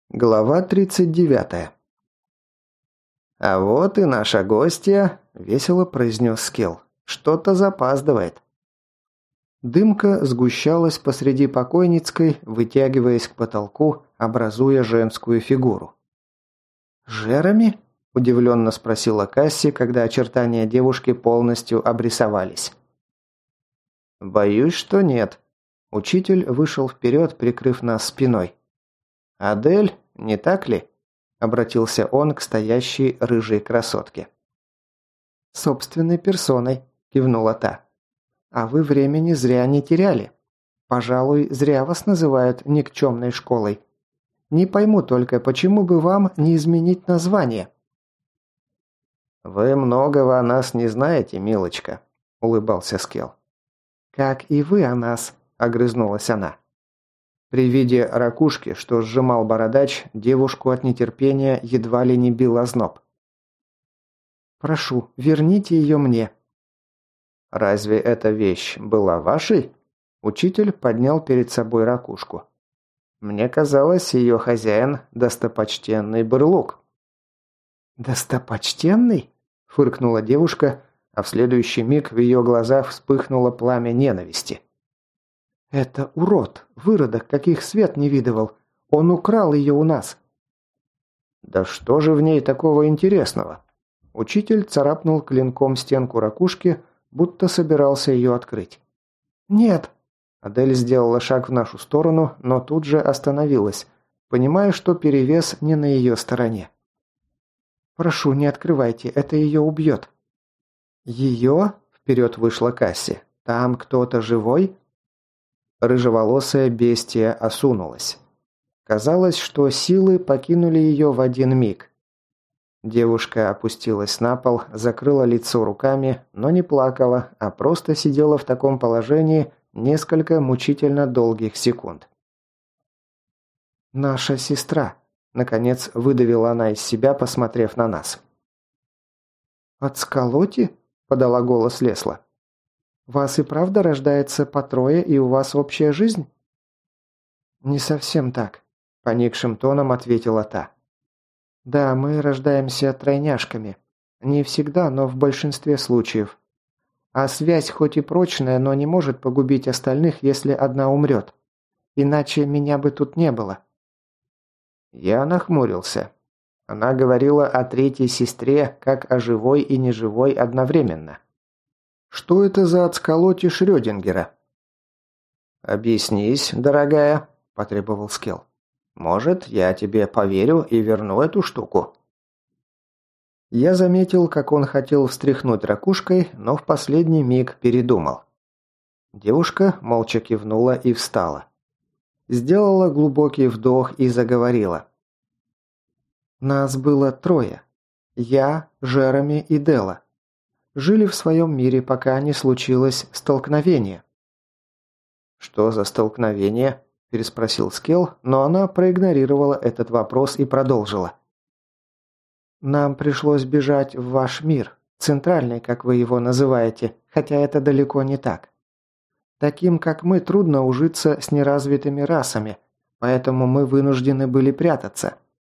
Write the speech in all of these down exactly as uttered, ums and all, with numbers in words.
Глава тридцать девятая. «А вот и наша гостья», – весело произнес Скелл. «Что-то запаздывает». Дымка сгущалась посреди покойницкой, вытягиваясь к потолку, образуя женскую фигуру. «Жереми?» – удивленно спросила Касси, когда очертания девушки полностью обрисовались. «Боюсь, что нет». Учитель вышел вперед, прикрыв нас спиной. «Адель, не так ли?» – обратился он к стоящей рыжей красотке. «Собственной персоной», – кивнула та. «А вы времени зря не теряли. Пожалуй, зря вас называют никчемной школой. Не пойму только, почему бы вам не изменить название?» «Вы многого о нас не знаете, милочка», – улыбался Скелл. «Как и вы о нас», – огрызнулась она. При виде ракушки, что сжимал бородач, девушку от нетерпения едва ли не бил озноб. «Прошу, верните ее мне». «Разве эта вещь была вашей?» Учитель поднял перед собой ракушку. «Мне казалось, ее хозяин – достопочтенный Бырлук». «Достопочтенный?» – фыркнула девушка, а в следующий миг в ее глазах вспыхнуло пламя ненависти. «Это урод, выродок, каких свет не видывал. Он украл ее у нас». «Да что же в ней такого интересного?» Учитель царапнул клинком стенку ракушки, будто собирался ее открыть. «Нет!» Адель сделала шаг в нашу сторону, но тут же остановилась, понимая, что перевес не на ее стороне. «Прошу, не открывайте, это ее убьет». «Ее?» – вперед вышла Касси. «Там кто-то живой?» Рыжеволосая бестия осунулась. Казалось, что силы покинули ее в один миг. Девушка опустилась на пол, закрыла лицо руками, но не плакала, а просто сидела в таком положении несколько мучительно долгих секунд. «Наша сестра», – наконец выдавила она из себя, посмотрев на нас. «От Скалоти?» – подала голос Лесла. «Вас и правда рождается по трое, и у вас общая жизнь?» «Не совсем так», – поникшим тоном ответила та. «Да, мы рождаемся тройняшками. Не всегда, но в большинстве случаев. А связь хоть и прочная, но не может погубить остальных, если одна умрет. Иначе меня бы тут не было». Я нахмурился. Она говорила о третьей сестре, как о живой и неживой одновременно. Что это за отсколоти Шрёдингера? «Объяснись, дорогая», – потребовал Скелл. «Может, я тебе поверю и верну эту штуку?» Я заметил, как он хотел встряхнуть ракушкой, но в последний миг передумал. Девушка молча кивнула и встала. Сделала глубокий вдох и заговорила. «Нас было трое. Я, Жереми и Дела. Жили в своем мире, пока не случилось столкновение». «Что за столкновение?» – переспросил Скелл, но она проигнорировала этот вопрос и продолжила. «Нам пришлось бежать в ваш мир, центральный, как вы его называете, хотя это далеко не так. Таким, как мы, трудно ужиться с неразвитыми расами, поэтому мы вынуждены были прятаться».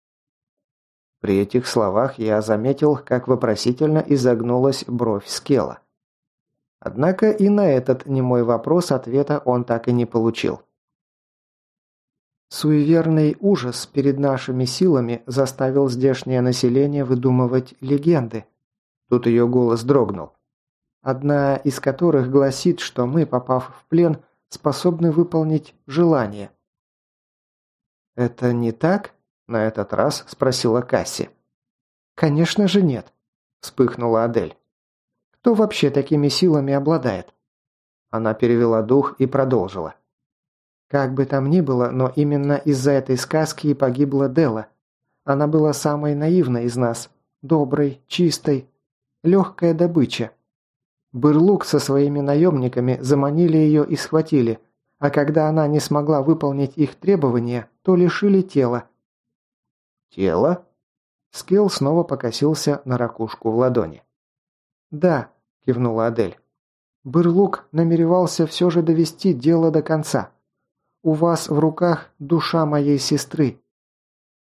При этих словах я заметил, как вопросительно изогнулась бровь Скелла. Однако и на этот немой вопрос ответа он так и не получил. «Суеверный ужас перед нашими силами заставил здешнее население выдумывать легенды». Тут ее голос дрогнул. «Одна из которых гласит, что мы, попав в плен, способны выполнить желание». «Это не так?» – на этот раз спросила Касси. «Конечно же нет», – вспыхнула Адель. «Кто вообще такими силами обладает?» Она перевела дух и продолжила. «Как бы там ни было, но именно из-за этой сказки и погибла Дела. Она была самой наивной из нас, доброй, чистой, легкая добыча. Бырлук со своими наемниками заманили ее и схватили, а когда она не смогла выполнить их требования, то лишили тела». «Тело?» Скелл снова покосился на ракушку в ладони. «Да», – кивнула Адель. «Бырлук намеревался все же довести дело до конца. У вас в руках душа моей сестры».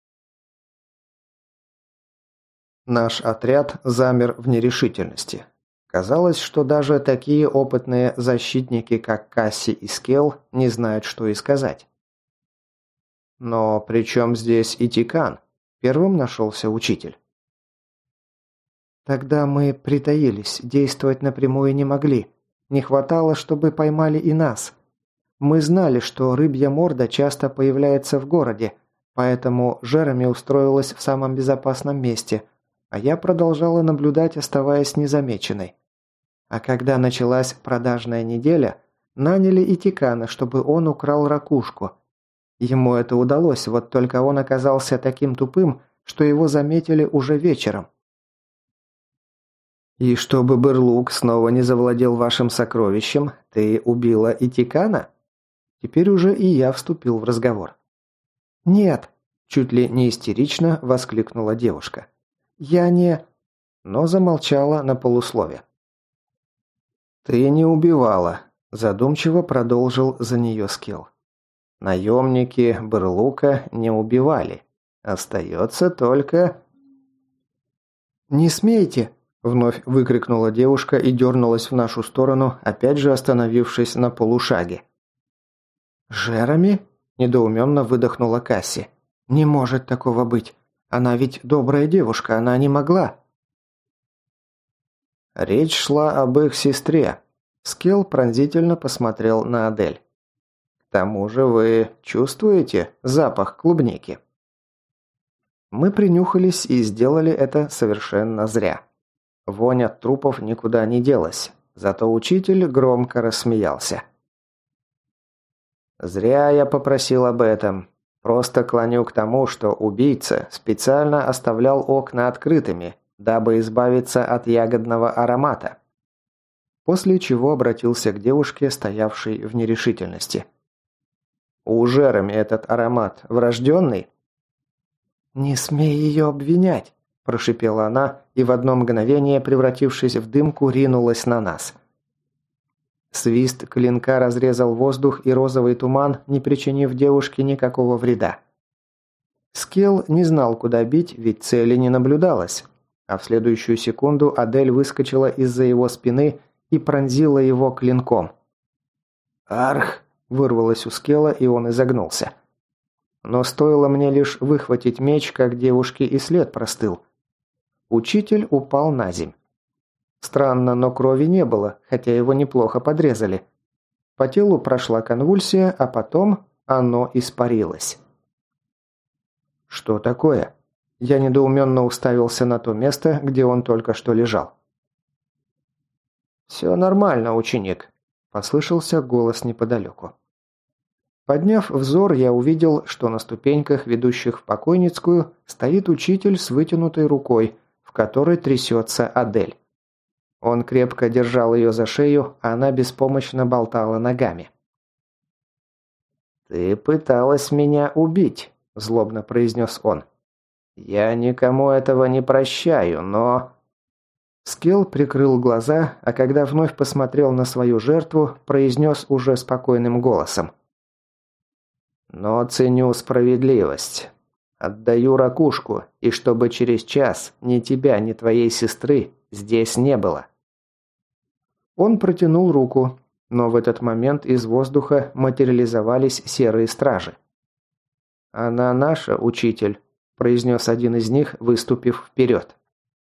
Наш отряд замер в нерешительности. Казалось, что даже такие опытные защитники, как Касси и Скелл, не знают, что и сказать. «Но при чем здесь и Тикан?» – первым нашелся учитель. «Тогда мы притаились, действовать напрямую не могли. Не хватало, чтобы поймали и нас. Мы знали, что рыбья морда часто появляется в городе, поэтому Жереми устроилась в самом безопасном месте, а я продолжала наблюдать, оставаясь незамеченной. А когда началась продажная неделя, наняли и Тикана, чтобы он украл ракушку. Ему это удалось, вот только он оказался таким тупым, что его заметили уже вечером». «И чтобы Берлук снова не завладел вашим сокровищем, ты убила и Тикана?» Теперь уже и я вступил в разговор. «Нет!» – чуть ли не истерично воскликнула девушка. «Я не...» но замолчала на полуслове. «Ты не убивала», – задумчиво продолжил за нее Скелл. «Наемники Берлука не убивали. Остается только...» «Не смейте!» – вновь выкрикнула девушка и дернулась в нашу сторону, опять же остановившись на полушаге. «Жереми?» – недоуменно выдохнула Касси. «Не может такого быть. Она ведь добрая девушка, она не могла». Речь шла об их сестре. Скелл пронзительно посмотрел на Адель. «К тому же вы чувствуете запах клубники?» Мы принюхались и сделали это совершенно зря. Вонь от трупов никуда не делась, зато учитель громко рассмеялся. «Зря я попросил об этом. Просто клоню к тому, что убийца специально оставлял окна открытыми, дабы избавиться от ягодного аромата». После чего обратился к девушке, стоявшей в нерешительности. «У Жереми этот аромат врожденный?» «Не смей ее обвинять», – прошипела она и в одно мгновение, превратившись в дымку, ринулась на нас. Свист клинка разрезал воздух и розовый туман, не причинив девушке никакого вреда. Скелл не знал, куда бить, ведь цели не наблюдалось. А в следующую секунду Адель выскочила из-за его спины и пронзила его клинком. «Арх!» – вырвалось у Скелла, и он изогнулся. Но стоило мне лишь выхватить меч, как девушке и след простыл. Учитель упал на земь. Странно, но крови не было, хотя его неплохо подрезали. По телу прошла конвульсия, а потом оно испарилось. «Что такое?» Я недоуменно уставился на то место, где он только что лежал. «Все нормально, ученик», – послышался голос неподалеку. Подняв взор, я увидел, что на ступеньках, ведущих в покойницкую, стоит учитель с вытянутой рукой, в которой трясется Адель. Он крепко держал ее за шею, а она беспомощно болтала ногами. «Ты пыталась меня убить», – злобно произнес он. «Я никому этого не прощаю, но...» Скелл прикрыл глаза, а когда вновь посмотрел на свою жертву, произнес уже спокойным голосом. «Но ценю справедливость. Отдаю ракушку, и чтобы через час ни тебя, ни твоей сестры здесь не было». Он протянул руку, но в этот момент из воздуха материализовались серые стражи. «Она наша, учитель», – произнес один из них, выступив вперед.